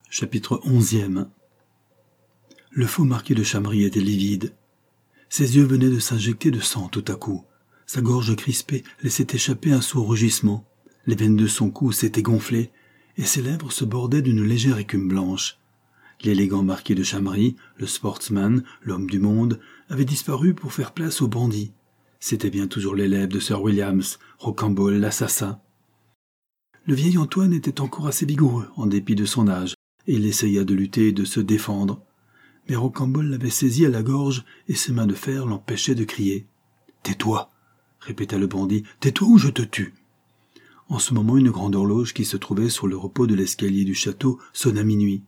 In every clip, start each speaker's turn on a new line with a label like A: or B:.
A: Chapitre 11e. Le faux marquis de Chamry était livide. Ses yeux venaient de s'injecter de sang tout à coup. Sa gorge crispée laissait échapper un sourd rugissement. Les veines de son cou s'étaient gonflées, et ses lèvres se bordaient d'une légère écume blanche. L'élégant marquis de Chamry, le sportsman, l'homme du monde, avait disparu pour faire place au bandit. C'étaient bien toujours les lèvres de Sir Williams, Rocambole l'assassin. Le vieil Antoine était encore assez vigoureux, en dépit de son âge, et il essaya de lutter et de se défendre. Mais Rocambole l'avait saisi à la gorge, et ses mains de fer l'empêchaient de crier. « Tais-toi » répéta le bandit, « tais-toi ou je te tue » En ce moment, une grande horloge qui se trouvait sur le repos de l'escalier du château sonna minuit.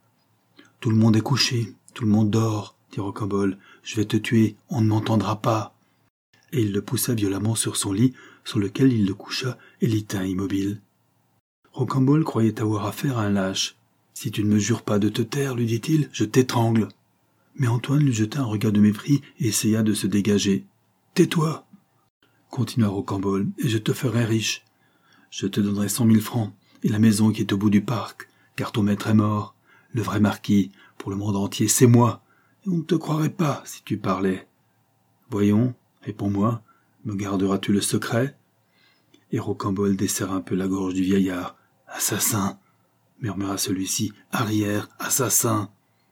A: « Tout le monde est couché, tout le monde dort, dit Rocambole. « Je vais te tuer, on ne m'entendra pas. » Et il le poussa violemment sur son lit, sur lequel il le coucha et l'y tint immobile. Rocambole croyait avoir affaire à un lâche. « Si tu ne me jures pas de te taire, lui dit-il, je t'étrangle. » Mais Antoine lui jeta un regard de mépris et essaya de se dégager. « Tais-toi » continua Rocambole, « et je te ferai riche. Je te donnerai 100 000 francs et la maison qui est au bout du parc, car ton maître est mort. Le vrai marquis, pour le monde entier, c'est moi, et on ne te croirait pas si tu parlais. Voyons, réponds-moi, me garderas-tu le secret ?» Et Rocambole desserra un peu la gorge du vieillard. « Assassin !» murmura celui-ci. « Arrière, assassin !»«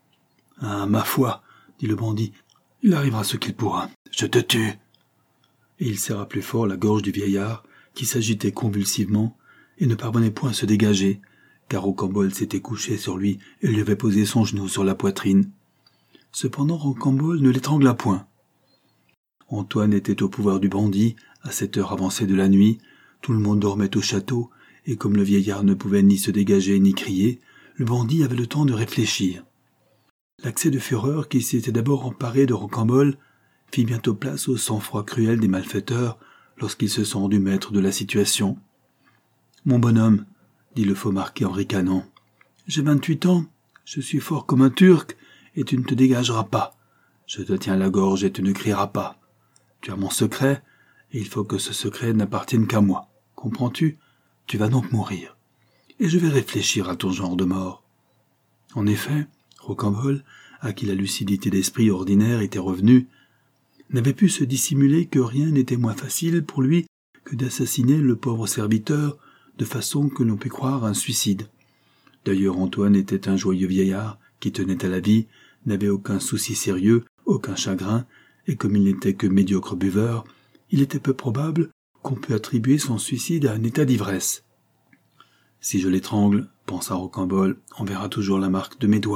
A: Ah, ma foi !» dit le bandit. « Il arrivera ce qu'il pourra. Je te tue !» Et il serra plus fort la gorge du vieillard, qui s'agitait convulsivement et ne parvenait point à se dégager, car Rocambole s'était couché sur lui et lui avait posé son genou sur la poitrine. Cependant Rocambole ne l'étrangla point. Antoine était au pouvoir du bandit, à cette heure avancée de la nuit. Tout le monde dormait au château, et comme le vieillard ne pouvait ni se dégager ni crier, le bandit avait le temps de réfléchir. L'accès de fureur qui s'était d'abord emparé de Rocambole fit bientôt place au sang-froid cruel des malfaiteurs lorsqu'il se sont rendus maîtres de la situation. « Mon bonhomme, dit le faux marquis en ricanant, j'ai 28 ans, je suis fort comme un Turc, et tu ne te dégageras pas. Je te tiens à la gorge et tu ne crieras pas. Tu as mon secret, et il faut que ce secret n'appartienne qu'à moi. Comprends-tu ? Tu vas donc mourir. Et je vais réfléchir à ton genre de mort. » En effet, Rocambole, à qui la lucidité d'esprit ordinaire était revenue, n'avait pu se dissimuler que rien n'était moins facile pour lui que d'assassiner le pauvre serviteur de façon que l'on pût croire un suicide. D'ailleurs, Antoine était un joyeux vieillard qui tenait à la vie, n'avait aucun souci sérieux, aucun chagrin, et comme il n'était que médiocre buveur, il était peu probable qu'on pût attribuer son suicide à un état d'ivresse. « Si je l'étrangle, pensa Rocambole, on verra toujours la marque de mes doigts. »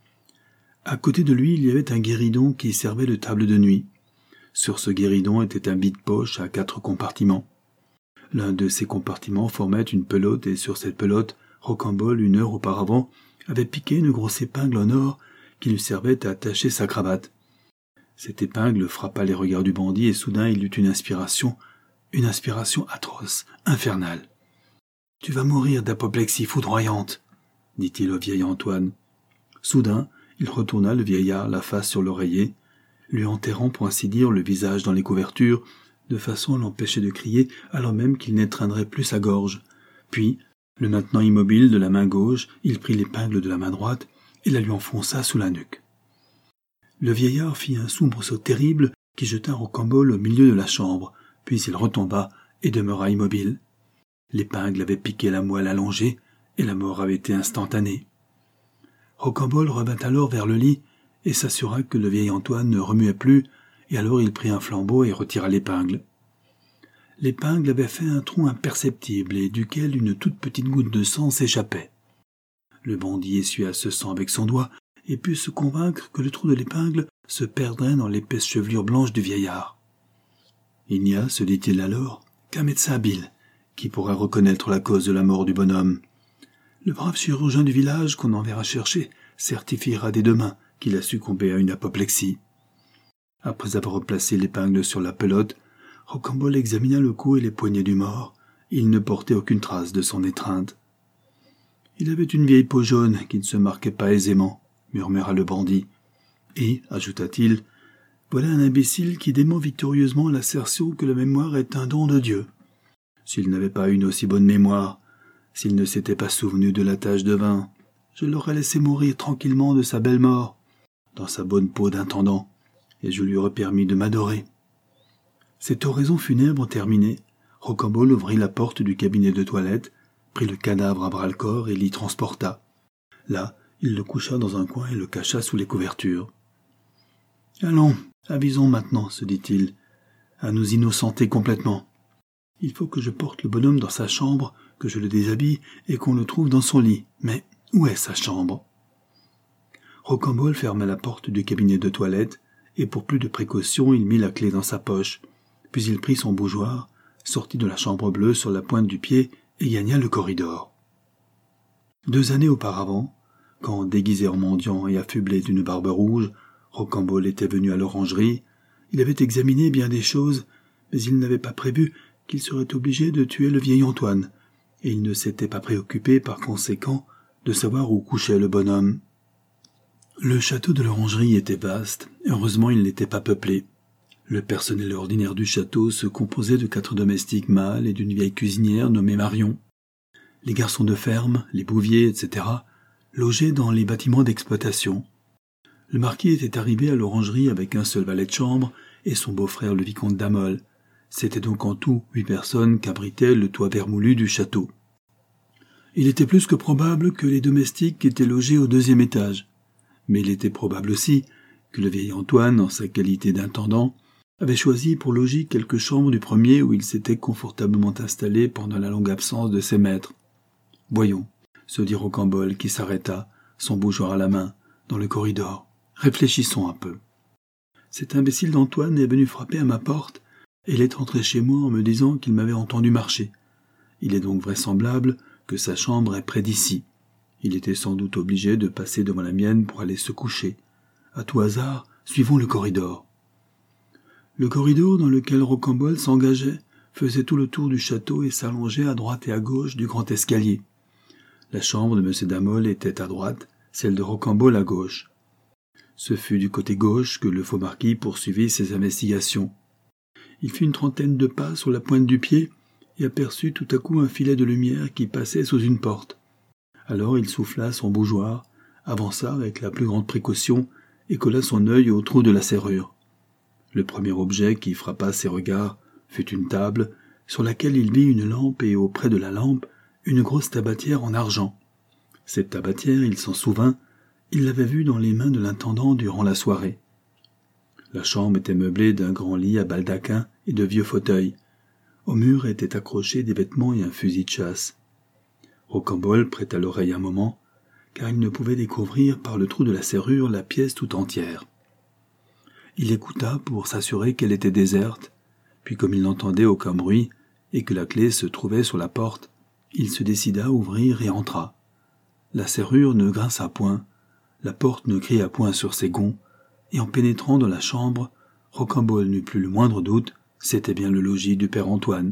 A: À côté de lui, il y avait un guéridon qui servait de table de nuit. Sur ce guéridon était un vide-poche à 4 compartiments. L'un de ces compartiments formait une pelote et sur cette pelote, Rocambole, 1 heure auparavant, avait piqué une grosse épingle en or qui lui servait à attacher sa cravate. Cette épingle frappa les regards du bandit et soudain il eut une inspiration atroce, infernale. « Tu vas mourir d'apoplexie foudroyante, » dit-il au vieil Antoine. Soudain, il retourna le vieillard la face sur l'oreiller, lui enterrant pour ainsi dire le visage dans les couvertures, de façon à l'empêcher de crier alors même qu'il n'étreindrait plus sa gorge. Puis, le maintenant immobile de la main gauche, il prit l'épingle de la main droite et la lui enfonça sous la nuque. Le vieillard fit un soubresaut terrible qui jeta Rocambole au milieu de la chambre, puis il retomba et demeura immobile. L'épingle avait piqué la moelle allongée et la mort avait été instantanée. Rocambole revint alors vers le lit et s'assura que le vieil Antoine ne remuait plus, et alors il prit un flambeau et retira l'épingle. L'épingle avait fait un trou imperceptible et duquel une toute petite goutte de sang s'échappait. Le bandit essuya ce sang avec son doigt et put se convaincre que le trou de l'épingle se perdrait dans l'épaisse chevelure blanche du vieillard. Il n'y a, se dit-il alors, qu'un médecin habile qui pourra reconnaître la cause de la mort du bonhomme. Le brave chirurgien du village qu'on enverra chercher certifiera dès demain qu'il a succombé à une apoplexie. Après avoir replacé l'épingle sur la pelote, Rocambole examina le cou et les poignets du mort. Il ne portait aucune trace de son étreinte. « Il avait une vieille peau jaune qui ne se marquait pas aisément, » murmura le bandit. Et, ajouta-t-il, « voilà un imbécile qui dément victorieusement l'assertion que la mémoire est un don de Dieu. S'il n'avait pas une aussi bonne mémoire, s'il ne s'était pas souvenu de la tache de vin, je l'aurais laissé mourir tranquillement de sa belle mort, dans sa bonne peau d'intendant, et je lui aurais permis de m'adorer. » Cette oraison funèbre terminée, Rocambole ouvrit la porte du cabinet de toilette, prit le cadavre à bras-le-corps et l'y transporta. Là, il le coucha dans un coin et le cacha sous les couvertures. « Allons, avisons maintenant, se dit-il, à nous innocenter complètement. Il faut que je porte le bonhomme dans sa chambre, que je le déshabille et qu'on le trouve dans son lit. Mais où est sa chambre ?» Rocambole ferma la porte du cabinet de toilette et pour plus de précaution, il mit la clé dans sa poche. Puis il prit son bougeoir, sortit de la chambre bleue sur la pointe du pied et gagna le corridor. 2 années auparavant, quand, déguisé en mendiant et affublé d'une barbe rouge, Rocambole était venu à l'orangerie, il avait examiné bien des choses, mais il n'avait pas prévu qu'il serait obligé de tuer le vieil Antoine, et il ne s'était pas préoccupé par conséquent de savoir où couchait le bonhomme. Le château de l'orangerie était vaste, heureusement il n'était pas peuplé. Le personnel ordinaire du château se composait de 4 domestiques mâles et d'une vieille cuisinière nommée Marion. Les garçons de ferme, les bouviers, etc., logeaient dans les bâtiments d'exploitation. Le marquis était arrivé à l'orangerie avec un seul valet de chambre et son beau-frère le vicomte d'Amol. C'était donc en tout 8 personnes qu'abritait le toit vermoulu du château. Il était plus que probable que les domestiques étaient logés au 2e étage, mais il était probable aussi que le vieil Antoine, en sa qualité d'intendant, avait choisi pour logis quelques chambres du 1er où il s'était confortablement installé pendant la longue absence de ses maîtres. « Voyons, » se dit Rocambole qui s'arrêta, son bougeoir à la main, dans le corridor. « Réfléchissons un peu. Cet imbécile d'Antoine est venu frapper à ma porte et il est entré chez moi en me disant qu'il m'avait entendu marcher. Il est donc vraisemblable que sa chambre est près d'ici. Il était sans doute obligé de passer devant la mienne pour aller se coucher. À tout hasard, suivons le corridor. » Le corridor dans lequel Rocambole s'engageait faisait tout le tour du château et s'allongeait à droite et à gauche du grand escalier. La chambre de M. d'Amol était à droite, celle de Rocambole à gauche. Ce fut du côté gauche que le faux marquis poursuivit ses investigations. Il fit une 30aine de pas sur la pointe du pied et aperçut tout à coup un filet de lumière qui passait sous une porte. Alors il souffla son bougeoir, avança avec la plus grande précaution et colla son œil au trou de la serrure. Le premier objet qui frappa ses regards fut une table sur laquelle il vit une lampe et auprès de la lampe une grosse tabatière en argent. Cette tabatière, il s'en souvint, il l'avait vue dans les mains de l'intendant durant la soirée. La chambre était meublée d'un grand lit à baldaquin et de vieux fauteuils. Au mur étaient accrochés des vêtements et un fusil de chasse. Rocambole prêta l'oreille un moment, car il ne pouvait découvrir par le trou de la serrure la pièce tout entière. Il écouta pour s'assurer qu'elle était déserte, puis comme il n'entendait aucun bruit et que la clé se trouvait sur la porte, il se décida à ouvrir et entra. La serrure ne grinça point, la porte ne cria point sur ses gonds, et en pénétrant dans la chambre, Rocambole n'eut plus le moindre doute, c'était bien le logis du père Antoine.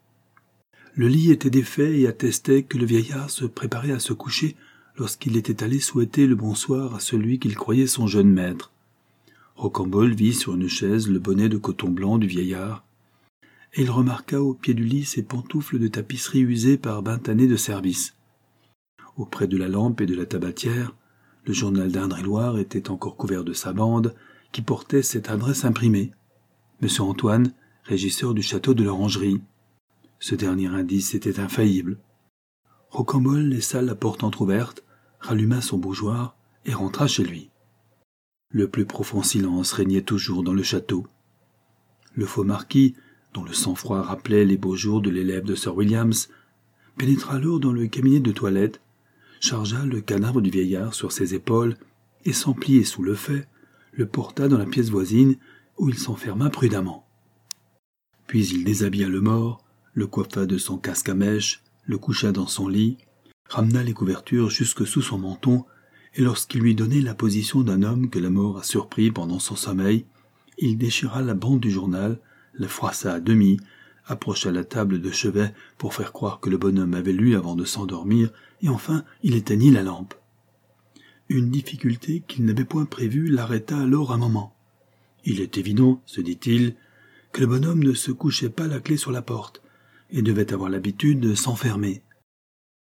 A: Le lit était défait et attestait que le vieillard se préparait à se coucher lorsqu'il était allé souhaiter le bonsoir à celui qu'il croyait son jeune maître. Rocambole vit sur une chaise le bonnet de coton blanc du vieillard, et il remarqua au pied du lit ses pantoufles de tapisserie usées par 20 années de service. Auprès de la lampe et de la tabatière, le journal d'Indre-et-Loire était encore couvert de sa bande, qui portait cette adresse imprimée. Monsieur Antoine, régisseur du château de l'Orangerie. Ce dernier indice était infaillible. Rocambole laissa la porte entr'ouverte, ralluma son bougeoir et rentra chez lui. Le plus profond silence régnait toujours dans le château. Le faux marquis, dont le sang-froid rappelait les beaux jours de l'élève de Sir Williams, pénétra alors dans le cabinet de toilette, chargea le cadavre du vieillard sur ses épaules et, sans plier sous le fait, le porta dans la pièce voisine où il s'enferma prudemment. Puis il déshabilla le mort, le coiffa de son casque à mèche, le coucha dans son lit, ramena les couvertures jusque sous son menton, et lorsqu'il lui donnait la position d'un homme que la mort a surpris pendant son sommeil, il déchira la bande du journal, la froissa à demi, approcha la table de chevet pour faire croire que le bonhomme avait lu avant de s'endormir, et enfin il éteignit la lampe. Une difficulté qu'il n'avait point prévue l'arrêta alors un moment. Il est évident, se dit-il, que le bonhomme ne se couchait pas la clé sur la porte, et devait avoir l'habitude de s'enfermer.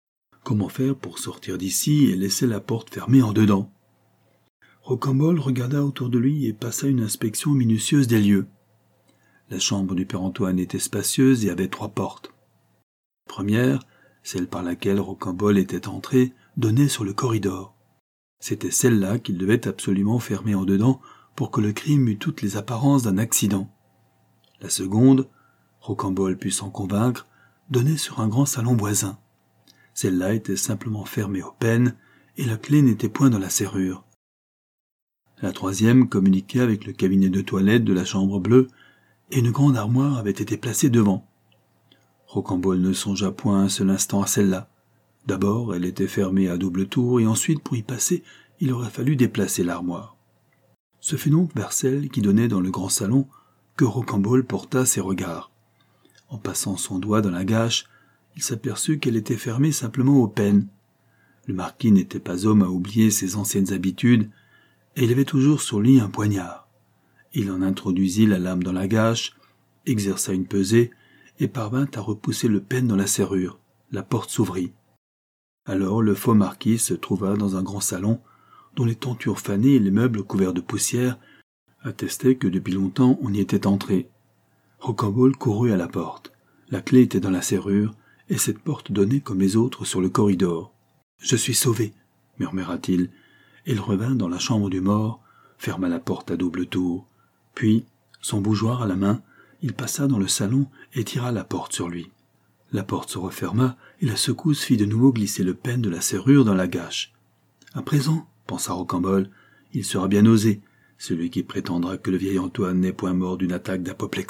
A: Comment faire pour sortir d'ici et laisser la porte fermée en dedans? Rocambole regarda autour de lui et passa une inspection minutieuse des lieux. La chambre du père Antoine était spacieuse et avait 3 portes. La première, celle par laquelle Rocambole était entré, donnait sur le corridor. C'était celle-là qu'il devait absolument fermer en dedans pour que le crime eût toutes les apparences d'un accident. La seconde, Rocambole put s'en convaincre, donnait sur un grand salon voisin. Celle-là était simplement fermée au pène et la clé n'était point dans la serrure. La troisième communiquait avec le cabinet de toilette de la chambre bleue et une grande armoire avait été placée devant. Rocambole ne songea point un seul instant à celle-là. D'abord, elle était fermée à double tour et ensuite, pour y passer, il aurait fallu déplacer l'armoire. Ce fut donc vers celle qui donnait dans le grand salon que Rocambole porta ses regards. En passant son doigt dans la gâche, il s'aperçut qu'elle était fermée simplement au pène. Le marquis n'était pas homme à oublier ses anciennes habitudes, et il avait toujours sur lui un poignard. Il en introduisit la lame dans la gâche, exerça une pesée, et parvint à repousser le pène dans la serrure. La porte s'ouvrit. Alors le faux marquis se trouva dans un grand salon, dont les tentures fanées et les meubles couverts de poussière attestaient que depuis longtemps on y était entré. Rocambole courut à la porte. La clé était dans la serrure, et cette porte donnait comme les autres sur le corridor. « Je suis sauvé !» murmura-t-il. Il revint dans la chambre du mort, ferma la porte à double tour. Puis, son bougeoir à la main, il passa dans le salon et tira la porte sur lui. La porte se referma et la secousse fit de nouveau glisser le pène de la serrure dans la gâche. « À présent, pensa Rocambole, il sera bien osé, celui qui prétendra que le vieil Antoine n'est point mort d'une attaque d'apoplexie. »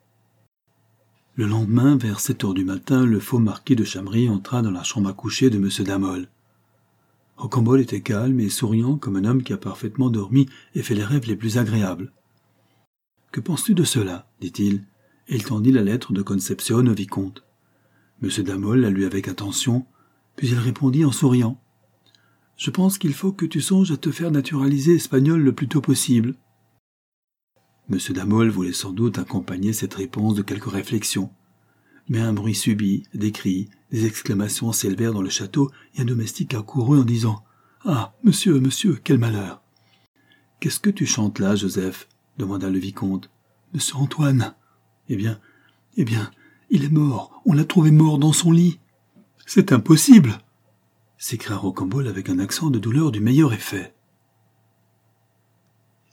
A: Le lendemain, vers 7 heures du matin, le faux marquis de Chamry entra dans la chambre à coucher de M. Damol. Rocambole était calme et souriant comme un homme qui a parfaitement dormi et fait les rêves les plus agréables. « Que penses-tu de cela » dit-il, et il tendit la lettre de Concepcion au vicomte. M. Damol la lut avec attention, puis il répondit en souriant. « Je pense qu'il faut que tu songes à te faire naturaliser espagnol le plus tôt possible. » M. Damol voulait sans doute accompagner cette réponse de quelques réflexions. Mais un bruit subit, des cris, des exclamations s'élevèrent dans le château et un domestique accourut en disant « Ah, monsieur, monsieur, quel malheur !»« Qu'est-ce que tu chantes là, Joseph ?» demanda le vicomte. « Monsieur Antoine. »« Eh bien, il est mort, on l'a trouvé mort dans son lit. »« C'est impossible !» s'écria Rocambole avec un accent de douleur du meilleur effet.